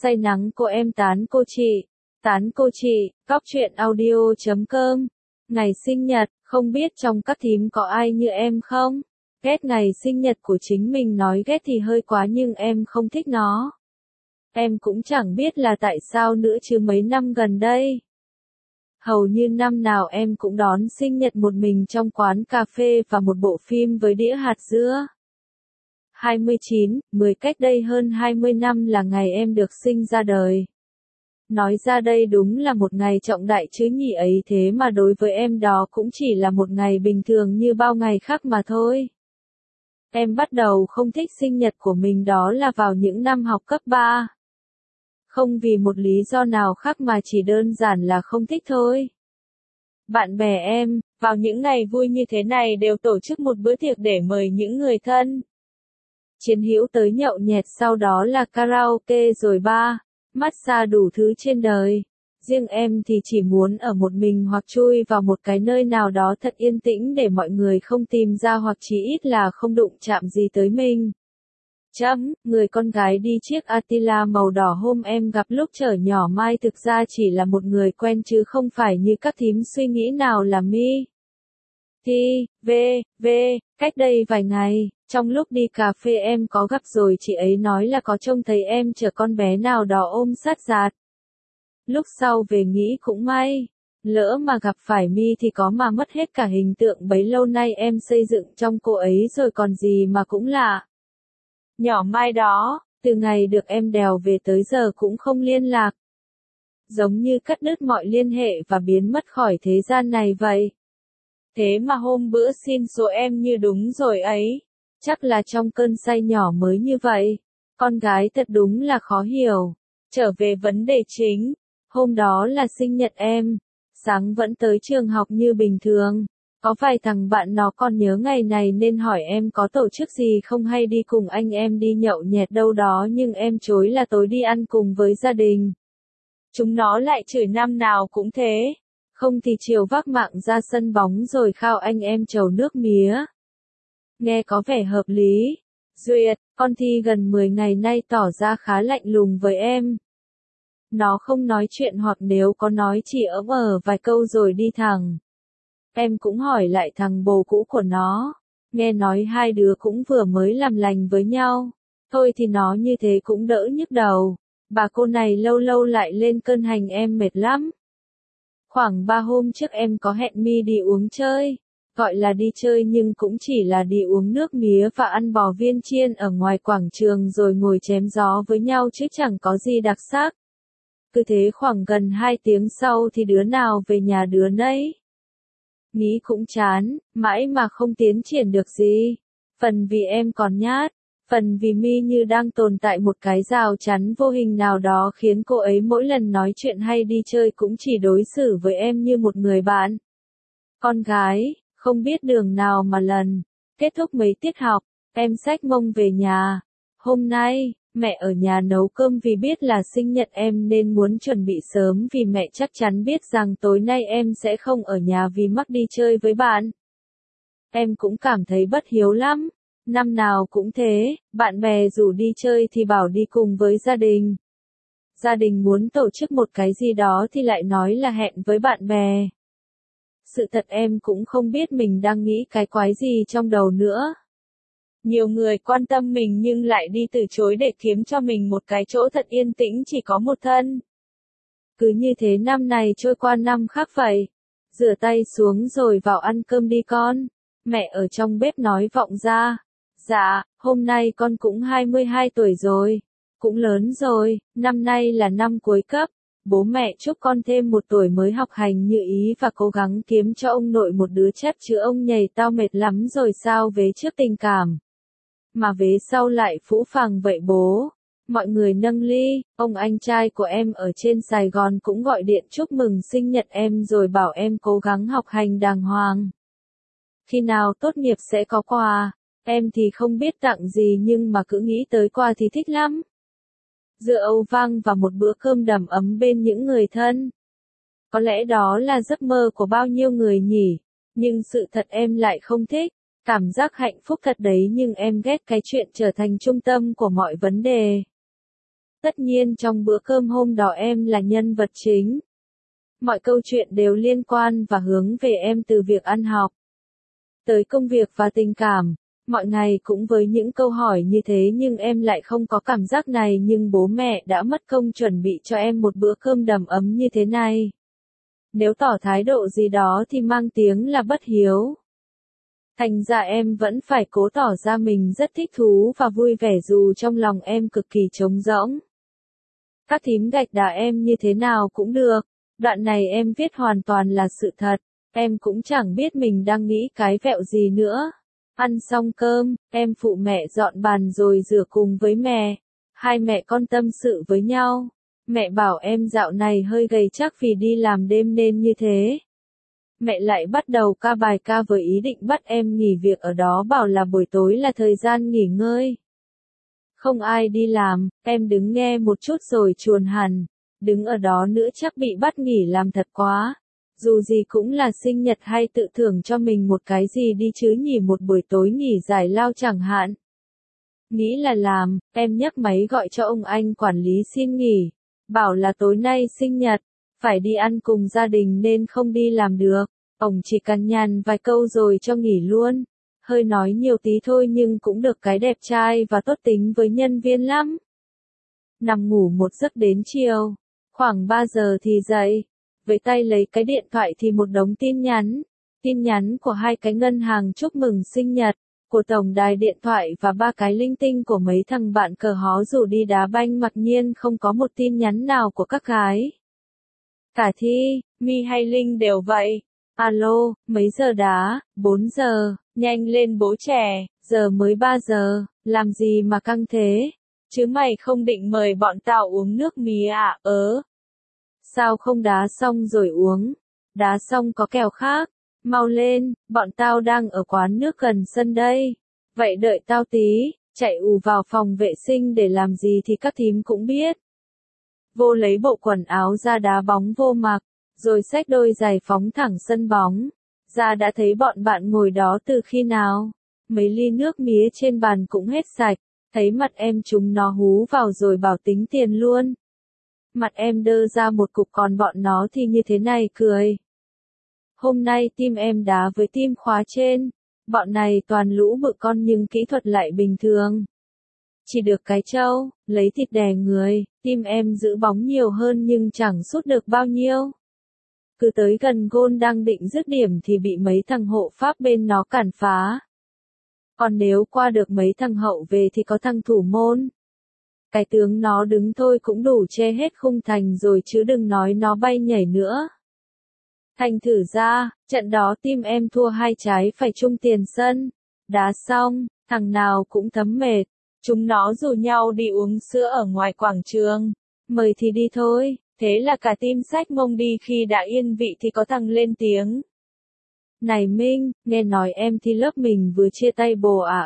say nắng cô em tán cô chị, cóc truyện audio.com. Ngày sinh nhật, không biết trong các thím có ai như em không? Ghét ngày sinh nhật của chính mình, nói ghét thì hơi quá nhưng em không thích nó. Em cũng chẳng biết là tại sao nữa chứ mấy năm gần đây. Hầu như năm nào em cũng đón sinh nhật một mình trong quán cà phê và một bộ phim với đĩa hạt dưa. 10 cách đây hơn 20 năm là ngày em được sinh ra đời. Nói ra đây đúng là một ngày trọng đại chứ nhỉ, ấy thế mà đối với em đó cũng chỉ là một ngày bình thường như bao ngày khác mà thôi. Em bắt đầu không thích sinh nhật của mình đó là vào những năm học cấp 3. Không vì một lý do nào khác mà chỉ đơn giản là không thích thôi. Bạn bè em, vào những ngày vui như thế này đều tổ chức một bữa tiệc để mời những người thân. Chiến hữu tới nhậu nhẹt, sau đó là karaoke rồi bar, massage đủ thứ trên đời. Riêng em thì chỉ muốn ở một mình hoặc chui vào một cái nơi nào đó thật yên tĩnh để mọi người không tìm ra hoặc chí ít là không đụng chạm gì tới mình. Người con gái đi chiếc Attila màu đỏ hôm em gặp lúc trở nhỏ Mai thực ra chỉ là một người quen chứ không phải như các thím suy nghĩ nào là mi. Cách đây vài ngày, trong lúc đi cà phê em có gặp rồi, chị ấy nói là có trông thấy em chở con bé nào đó ôm sát dạt. Lúc sau về nghĩ cũng may, lỡ mà gặp phải mi thì có mà mất hết cả hình tượng bấy lâu nay em xây dựng trong cô ấy rồi còn gì mà cũng lạ. Nhỏ Mai đó, từ ngày được em đèo về tới giờ cũng không liên lạc. Giống như cắt đứt mọi liên hệ và biến mất khỏi thế gian này vậy. Thế mà hôm bữa xin số em như đúng rồi ấy. Chắc là trong cơn say nhỏ mới như vậy. Con gái thật đúng là khó hiểu. Trở về vấn đề chính. Hôm đó là sinh nhật em. Sáng vẫn tới trường học như bình thường. Có vài thằng bạn nó còn nhớ ngày này nên hỏi em có tổ chức gì không hay đi cùng anh em đi nhậu nhẹt đâu đó, nhưng em chối là tối đi ăn cùng với gia đình. Chúng nó lại chửi năm nào cũng thế. Không thì chiều vác mạng ra sân bóng rồi khao anh em trầu nước mía. Nghe có vẻ hợp lý. Duyệt, con Thi gần 10 ngày nay tỏ ra khá lạnh lùng với em. Nó không nói chuyện hoặc nếu có nói chỉ vài câu rồi đi thẳng. Em cũng hỏi lại thằng bồ cũ của nó. Nghe nói hai đứa cũng vừa mới làm lành với nhau. Thôi thì nó như thế cũng đỡ nhức đầu. Bà cô này lâu lâu lại lên cơn hành em mệt lắm. Khoảng 3 hôm trước em có hẹn mi đi uống chơi. Gọi là đi chơi nhưng cũng chỉ là đi uống nước mía và ăn bò viên chiên ở ngoài quảng trường rồi ngồi chém gió với nhau chứ chẳng có gì đặc sắc. Cứ thế khoảng gần 2 tiếng sau thì đứa nào về nhà đứa nấy. Nghĩ cũng chán, mãi mà không tiến triển được gì. Phần vì em còn nhát, phần vì mi như đang tồn tại một cái rào chắn vô hình nào đó khiến cô ấy mỗi lần nói chuyện hay đi chơi cũng chỉ đối xử với em như một người bạn. Con gái, không biết đường nào mà lần. Kết thúc mấy tiết học, em xách mông về nhà. Hôm nay, mẹ ở nhà nấu cơm vì biết là sinh nhật em nên muốn chuẩn bị sớm vì mẹ chắc chắn biết rằng tối nay em sẽ không ở nhà vì mắc đi chơi với bạn. Em cũng cảm thấy bất hiếu lắm. Năm nào cũng thế, bạn bè rủ đi chơi thì bảo đi cùng với gia đình. Gia đình muốn tổ chức một cái gì đó thì lại nói là hẹn với bạn bè. Sự thật em cũng không biết mình đang nghĩ cái quái gì trong đầu nữa. Nhiều người quan tâm mình nhưng lại đi từ chối để kiếm cho mình một cái chỗ thật yên tĩnh chỉ có một thân. Cứ như thế năm này trôi qua năm khác vậy. Rửa tay xuống rồi vào ăn cơm đi con. Mẹ ở trong bếp nói vọng ra. Dạ, hôm nay con cũng 22 tuổi rồi. Cũng lớn rồi, năm nay là năm cuối cấp. Bố mẹ chúc con thêm một tuổi mới học hành như ý và cố gắng kiếm cho ông nội một đứa chép chứ ông nhầy tao mệt lắm rồi sao vế trước tình cảm. Mà vế sau lại phũ phàng vậy bố. Mọi người nâng ly, ông anh trai của em ở trên Sài Gòn cũng gọi điện chúc mừng sinh nhật em rồi bảo em cố gắng học hành đàng hoàng. Khi nào tốt nghiệp sẽ có quà, em thì không biết tặng gì nhưng mà cứ nghĩ tới quà thì thích lắm. Dưa Âu vang và một bữa cơm đầm ấm bên những người thân. Có lẽ đó là giấc mơ của bao nhiêu người nhỉ, nhưng sự thật em lại không thích. Cảm giác hạnh phúc thật đấy nhưng em ghét cái chuyện trở thành trung tâm của mọi vấn đề. Tất nhiên trong bữa cơm hôm đó em là nhân vật chính. Mọi câu chuyện đều liên quan và hướng về em từ việc ăn học tới công việc và tình cảm. Mọi ngày cũng với những câu hỏi như thế nhưng em lại không có cảm giác này, nhưng bố mẹ đã mất công chuẩn bị cho em một bữa cơm đầm ấm như thế này. Nếu tỏ thái độ gì đó thì mang tiếng là bất hiếu. Thành ra em vẫn phải cố tỏ ra mình rất thích thú và vui vẻ dù trong lòng em cực kỳ trống rỗng. Các thím gạch đá em như thế nào cũng được. Đoạn này em viết hoàn toàn là sự thật. Em cũng chẳng biết mình đang nghĩ cái vẹo gì nữa. Ăn xong cơm, em phụ mẹ dọn bàn rồi rửa cùng với mẹ. Hai mẹ con tâm sự với nhau. Mẹ bảo em dạo này hơi gầy chắc vì đi làm đêm nên như thế. Mẹ lại bắt đầu ca bài ca với ý định bắt em nghỉ việc ở đó, bảo là buổi tối là thời gian nghỉ ngơi. Không ai đi làm, em đứng nghe một chút rồi chuồn hẳn. Đứng ở đó nữa chắc bị bắt nghỉ làm thật quá. Dù gì cũng là sinh nhật hay tự thưởng cho mình một cái gì đi chứ nhỉ, một buổi tối nghỉ giải lao chẳng hạn. Nghĩ là làm, em nhấc máy gọi cho ông anh quản lý xin nghỉ. Bảo là tối nay sinh nhật, phải đi ăn cùng gia đình nên không đi làm được. Ông chỉ cằn nhằn vài câu rồi cho nghỉ luôn. Hơi nói nhiều tí thôi nhưng cũng được cái đẹp trai và tốt tính với nhân viên lắm. Nằm ngủ một giấc đến chiều. Khoảng 3 giờ thì dậy. Với tay lấy cái điện thoại thì một đống tin nhắn. Tin nhắn của 2 cái ngân hàng chúc mừng sinh nhật, của tổng đài điện thoại và 3 cái linh tinh của mấy thằng bạn cờ hó rủ đi đá banh, mặc nhiên không có một tin nhắn nào của các gái. Cả Thi, My hay Linh đều vậy. Alo, mấy giờ đá? 4 giờ, nhanh lên bố trẻ, giờ mới 3 giờ, làm gì mà căng thế? Chứ mày không định mời bọn tao uống nước mía à? Sao không đá xong rồi uống? Đá xong có kèo khác. Mau lên, bọn tao đang ở quán nước gần sân đây. Vậy đợi tao tí, chạy ù vào phòng vệ sinh để làm gì thì các thím cũng biết. Vô lấy bộ quần áo ra đá bóng vô mặc, rồi xách đôi giày phóng thẳng sân bóng. Ra đã thấy bọn bạn ngồi đó từ khi nào. Mấy ly nước mía trên bàn cũng hết sạch, thấy mặt em chúng nó hú vào rồi bảo tính tiền luôn. Mặt em đơ ra một cục, còn bọn nó thì như thế này cười. Hôm nay team em đá với team khóa trên. Bọn này toàn lũ bự con nhưng kỹ thuật lại bình thường. Chỉ được cái trâu, lấy thịt đè người, team em giữ bóng nhiều hơn nhưng chẳng sút được bao nhiêu. Cứ tới gần gôn đang định dứt điểm thì bị mấy thằng hộ pháp bên nó cản phá. Còn nếu qua được mấy thằng hậu về thì có thằng thủ môn. Cái tướng nó đứng thôi cũng đủ che hết khung thành rồi chứ đừng nói nó bay nhảy nữa. Thành thử ra, trận đó team em thua 2 trái phải chung tiền sân. Đá xong, thằng nào cũng thấm mệt. Chúng nó rủ nhau đi uống sữa ở ngoài quảng trường. Mời thì đi thôi, thế là cả team xách mông đi. Khi đã yên vị thì có thằng lên tiếng. Này Minh, nghe nói em thi lớp mình vừa chia tay bồ à?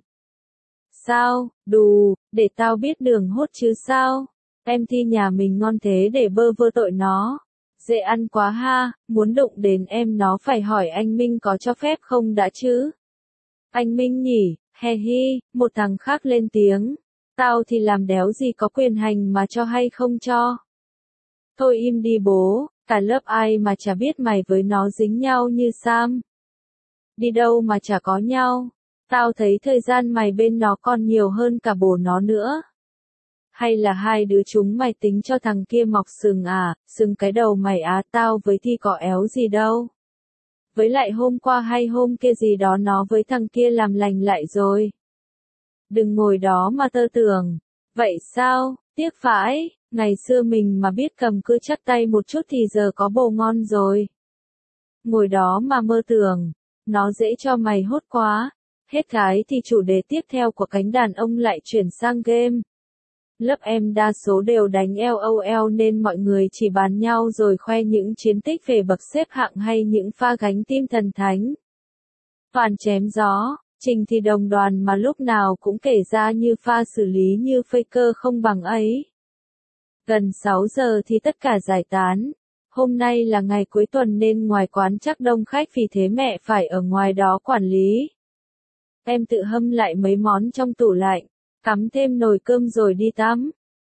Sao, đù, để tao biết đường hốt chứ sao? Em thi nhà mình ngon thế để bơ vơ tội nó. Dễ ăn quá ha, muốn đụng đến em nó phải hỏi anh Minh có cho phép không đã chứ? Anh Minh nhỉ, he hi, một thằng khác lên tiếng. Tao thì làm đéo gì có quyền hành mà cho hay không cho. Thôi im đi bố, cả lớp ai mà chả biết mày với nó dính nhau như Sam. Đi đâu mà chả có nhau. Tao thấy thời gian mày bên nó còn nhiều hơn cả bồ nó nữa. Hay là hai đứa chúng mày tính cho thằng kia mọc sừng à? Sừng cái đầu mày á, tao với Thi có éo gì đâu. Với lại hôm qua hay hôm kia gì đó nó với thằng kia làm lành lại rồi. Đừng ngồi đó mà tơ tưởng. Vậy sao, tiếc vãi, ngày xưa mình mà biết cầm cưa chắc tay một chút thì giờ có bồ ngon rồi. Ngồi đó mà mơ tưởng, nó dễ cho mày hốt quá. Hết gái thì chủ đề tiếp theo của cánh đàn ông lại chuyển sang game. Lớp em đa số đều đánh LOL nên mọi người chỉ bàn nhau rồi khoe những chiến tích về bậc xếp hạng hay những pha gánh team thần thánh. Toàn chém gió, Trình thì đồng đoàn mà lúc nào cũng kể ra như pha xử lý như faker không bằng ấy. Gần 6 giờ thì tất cả giải tán. Hôm nay là ngày cuối tuần nên ngoài quán chắc đông khách, vì thế mẹ phải ở ngoài đó quản lý. Em tự hâm lại mấy món trong tủ lạnh, cắm thêm nồi cơm rồi đi tắm.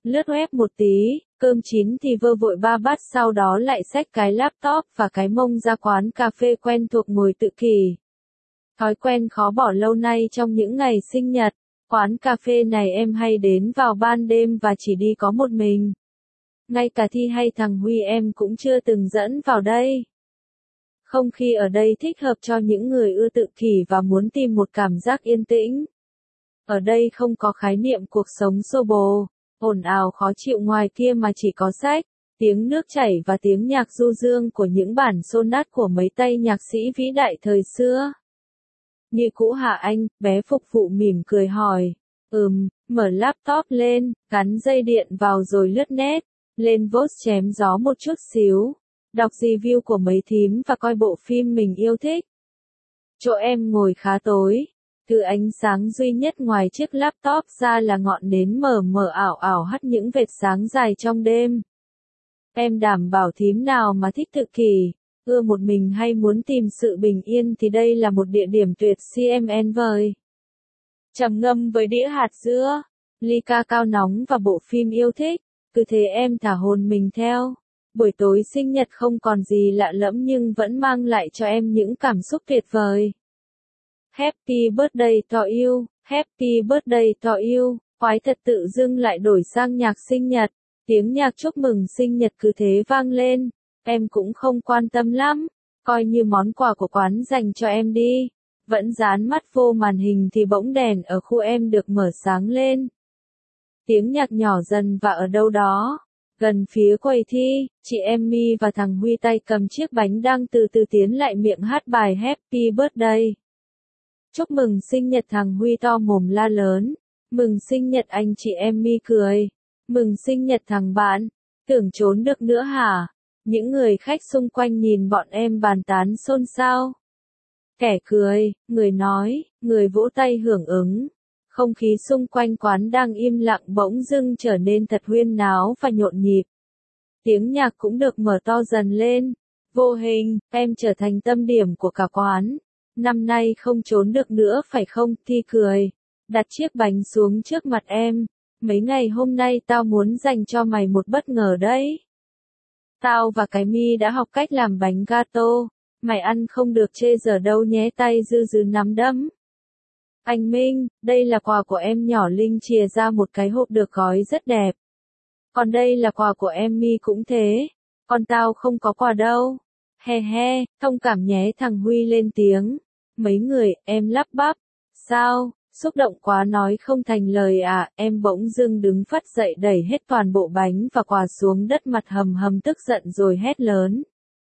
Lướt web một tí, cơm chín thì vơ vội 3 bát, sau đó lại xách cái laptop và cái mông ra quán cà phê quen thuộc ngồi tự kỷ. Thói quen khó bỏ lâu nay trong những ngày sinh nhật. Quán cà phê này em hay đến vào ban đêm và chỉ đi có một mình. Ngay cả Thi hay thằng Huy em cũng chưa từng dẫn vào đây. Không khí ở đây thích hợp cho những người ưa tự kỷ và muốn tìm một cảm giác yên tĩnh. Ở đây không có khái niệm cuộc sống xô bồ, ồn ào khó chịu ngoài kia mà chỉ có sách, tiếng nước chảy và tiếng nhạc du dương của những bản sonat của mấy tay nhạc sĩ vĩ đại thời xưa. Như cũ hả anh? Bé phục vụ mỉm cười hỏi. Mở laptop lên, gắn dây điện vào rồi lướt net, lên Vox chém gió một chút xíu, đọc review của mấy thím và coi bộ phim mình yêu thích. Chỗ em ngồi khá tối, thứ ánh sáng duy nhất ngoài chiếc laptop ra là ngọn nến mờ mờ ảo ảo hắt những vệt sáng dài trong đêm. Em đảm bảo thím nào mà thích tự kỷ, ưa một mình hay muốn tìm sự bình yên thì đây là một địa điểm tuyệt CMN vời. Trầm ngâm với đĩa hạt dưa, ly ca cao nóng và bộ phim yêu thích, cứ thế em thả hồn mình theo. Buổi tối sinh nhật không còn gì lạ lẫm nhưng vẫn mang lại cho em những cảm xúc tuyệt vời. Happy birthday to you, happy birthday to you, khoái thật tự dưng lại đổi sang nhạc sinh nhật, tiếng nhạc chúc mừng sinh nhật cứ thế vang lên, em cũng không quan tâm lắm, coi như món quà của quán dành cho em đi. Vẫn dán mắt vô màn hình thì bỗng đèn ở khu em được mở sáng lên. Tiếng nhạc nhỏ dần và ở đâu đó, gần phía quầy Thi, chị Emmy và thằng Huy tay cầm chiếc bánh đang từ từ tiến lại miệng hát bài Happy Birthday. Chúc mừng sinh nhật, thằng Huy to mồm la lớn. Mừng sinh nhật anh, chị Emmy cười. Mừng sinh nhật thằng bạn. Tưởng trốn được nữa hả? Những người khách xung quanh nhìn bọn em bàn tán xôn xao. Kẻ cười, người nói, người vỗ tay hưởng ứng. Không khí xung quanh quán đang im lặng bỗng dưng trở nên thật huyên náo và nhộn nhịp. Tiếng nhạc cũng được mở to dần lên. Vô hình, em trở thành tâm điểm của cả quán. Năm nay không trốn được nữa phải không? Thi cười. Đặt chiếc bánh xuống trước mặt em. Mấy ngày hôm nay tao muốn dành cho mày một bất ngờ đấy. Tao và cái Mi đã học cách làm bánh gato. Mày ăn không được chê giờ đâu nhé, tay dư dư nắm đấm. Anh Minh, đây là quà của em nhỏ. Linh chìa ra một cái hộp được gói rất đẹp. Còn đây là quà của em Mi cũng thế. Còn tao không có quà đâu. He he, thông cảm nhé, thằng Huy lên tiếng. Mấy người, em lắp bắp. Sao, xúc động quá nói không thành lời à? Em bỗng dưng đứng phắt dậy đẩy hết toàn bộ bánh và quà xuống đất, mặt hầm hầm tức giận rồi hét lớn.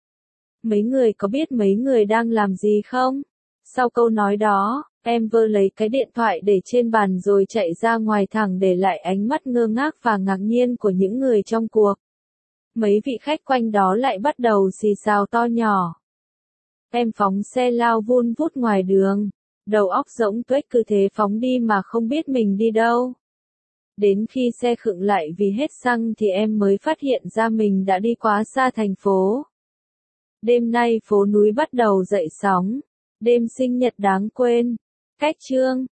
Mấy người có biết mấy người đang làm gì không? Sau câu nói đó, em vơ lấy cái điện thoại để trên bàn rồi chạy ra ngoài, thẳng để lại ánh mắt ngơ ngác và ngạc nhiên của những người trong cuộc. Mấy vị khách quanh đó lại bắt đầu xì xào to nhỏ. Em phóng xe lao vun vút ngoài đường, đầu óc rỗng tuếch, cứ thế phóng đi mà không biết mình đi đâu. Đến khi xe khựng lại vì hết xăng thì em mới phát hiện ra mình đã đi quá xa thành phố. Đêm nay phố núi bắt đầu dậy sóng. Đêm sinh nhật đáng quên. Cách chương